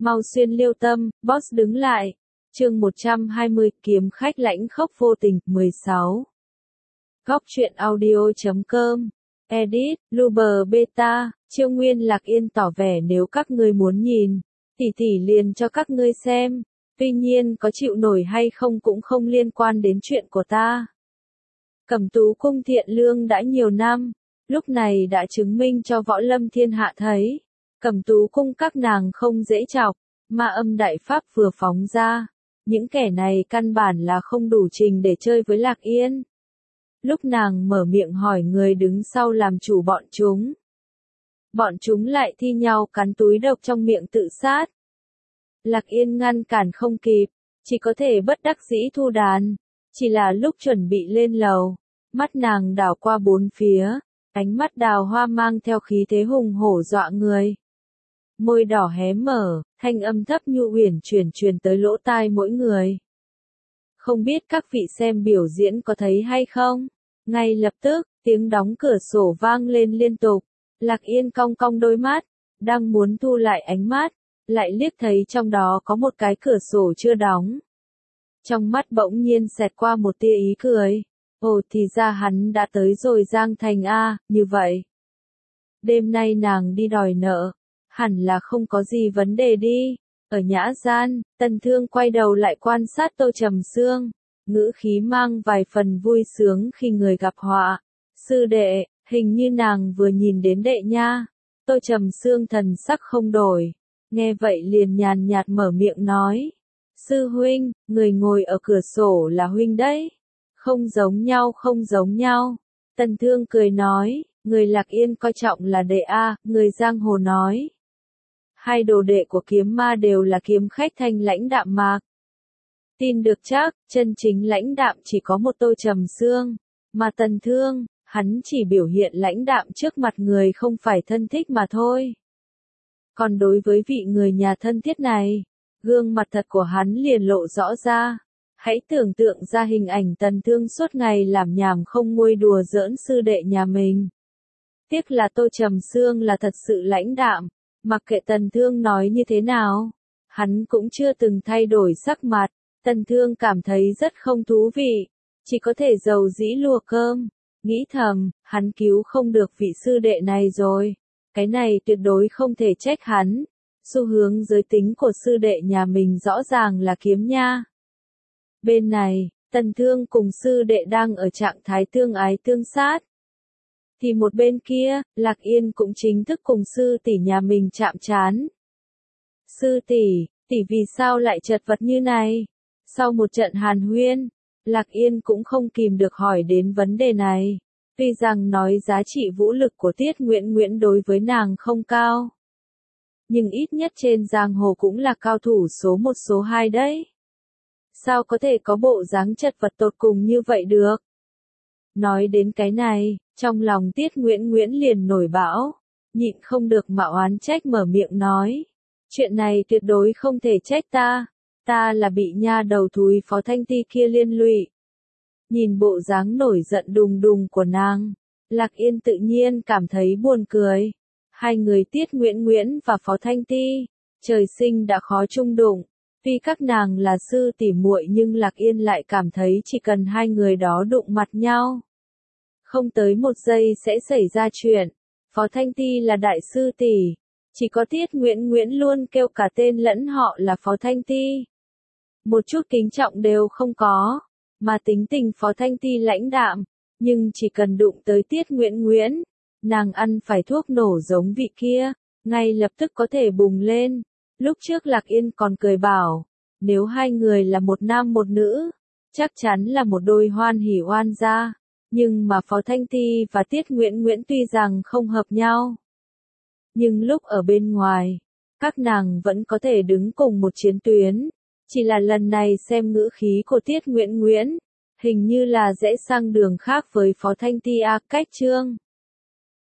Mau xuyên liêu tâm, boss đứng lại. Chương 120, kiếm khách lãnh khốc vô tình, 16. Góc truyện audio.com. Edit, Luber Beta, Chiêu Nguyên Lạc Yên tỏ vẻ nếu các ngươi muốn nhìn, tỷ liền cho các ngươi xem. Tuy nhiên có chịu nổi hay không cũng không liên quan đến chuyện của ta. Cẩm Tú cung thiện lương đã nhiều năm, lúc này đã chứng minh cho võ lâm thiên hạ thấy. Cẩm Tú cung các nàng không dễ chọc, ma âm đại pháp vừa phóng ra. Những kẻ này căn bản là không đủ trình để chơi với Lạc Yên. Lúc nàng mở miệng hỏi người đứng sau làm chủ bọn chúng lại thi nhau cắn túi độc trong miệng tự sát. Lạc Yên ngăn cản không kịp, chỉ có thể bất đắc dĩ thu đàn. Chỉ là lúc chuẩn bị lên lầu, mắt nàng đảo qua bốn phía, ánh mắt đào hoa mang theo khí thế hùng hổ dọa người. Môi đỏ hé mở, thanh âm thấp nhu uyển truyền tới lỗ tai mỗi người. Không biết các vị xem biểu diễn có thấy hay không? Ngay lập tức, tiếng đóng cửa sổ vang lên liên tục. Lạc Yên cong cong đôi mắt, đang muốn thu lại ánh mắt, lại liếc thấy trong đó có một cái cửa sổ chưa đóng. Trong mắt bỗng nhiên xẹt qua một tia ý cười. Ồ, thì ra hắn đã tới rồi Giang Thành a, như vậy. Đêm nay nàng đi đòi nợ, hẳn là không có gì vấn đề đi. Ở nhã gian, Tần Thương quay đầu lại quan sát Tô Trầm Xương, ngữ khí mang vài phần vui sướng khi người gặp họa. Sư đệ, hình như nàng vừa nhìn đến đệ nha. Tô Trầm Xương thần sắc không đổi, nghe vậy liền nhàn nhạt mở miệng nói. Sư huynh, người ngồi ở cửa sổ là huynh đấy. Không giống nhau. Tần Thương cười nói, người Lạc Yên coi trọng là đệ a, người giang hồ nói. Hai đồ đệ của kiếm ma đều là kiếm khách thanh lãnh đạm mạc. Tin được chắc, chân chính lãnh đạm chỉ có một Tô Trầm Xương, mà Tần Thương, hắn chỉ biểu hiện lãnh đạm trước mặt người không phải thân thích mà thôi. Còn đối với vị người nhà thân thiết này, gương mặt thật của hắn liền lộ rõ ra. Hãy tưởng tượng ra hình ảnh Tần Thương suốt ngày làm nhảm không nguôi đùa giỡn sư đệ nhà mình. Tiếc là Tô Trầm Xương là thật sự lãnh đạm, mặc kệ Tần Thương nói như thế nào, hắn cũng chưa từng thay đổi sắc mặt. Tần Thương cảm thấy rất không thú vị, chỉ có thể dầu dĩ lùa cơm, nghĩ thầm, hắn cứu không được vị sư đệ này rồi, cái này tuyệt đối không thể trách hắn, xu hướng giới tính của sư đệ nhà mình rõ ràng là kiếm nha. Bên này, Tần Thương cùng sư đệ đang ở trạng thái tương ái tương sát. Thì một bên kia, Lạc Yên cũng chính thức cùng sư tỷ nhà mình chạm trán. Sư tỷ vì sao lại chật vật như này? Sau một trận hàn huyên, Lạc Yên cũng không kìm được hỏi đến vấn đề này. Tuy rằng nói giá trị vũ lực của Tiết Nguyễn đối với nàng không cao, nhưng ít nhất trên giang hồ cũng là cao thủ số 1 số 2 đấy. Sao có thể có bộ dáng chật vật tột cùng như vậy được? Nói đến cái này, trong lòng Tiết Nguyễn liền nổi bão, nhịn không được mà oán trách mở miệng nói. Chuyện này tuyệt đối không thể trách ta là bị nha đầu thúi Phó Thanh Ti kia liên lụy. Nhìn bộ dáng nổi giận đùng đùng của nàng, Lạc Yên tự nhiên cảm thấy buồn cười. Hai người Tiết Nguyễn và Phó Thanh Ti, trời sinh đã khó chung đụng. Tuy các nàng là sư tỷ muội nhưng Lạc Yên lại cảm thấy chỉ cần hai người đó đụng mặt nhau, không tới một giây sẽ xảy ra chuyện. Phó Thanh Ti là đại sư tỷ, chỉ có Tiết Nguyễn luôn kêu cả tên lẫn họ là Phó Thanh Ti. Một chút kính trọng đều không có, mà tính tình Phó Thanh Ti lãnh đạm, nhưng chỉ cần đụng tới Tiết Nguyễn, nàng ăn phải thuốc nổ giống vị kia, ngay lập tức có thể bùng lên. Lúc trước Lạc Yên còn cười bảo, nếu hai người là một nam một nữ, chắc chắn là một đôi hoan hỉ oan gia, nhưng mà Phó Thanh Ti và Tiết Nguyễn tuy rằng không hợp nhau, nhưng lúc ở bên ngoài, các nàng vẫn có thể đứng cùng một chiến tuyến. Chỉ là lần này xem ngữ khí của Tiết Nguyễn, hình như là rẽ sang đường khác với Phó Thanh Ti cách chương.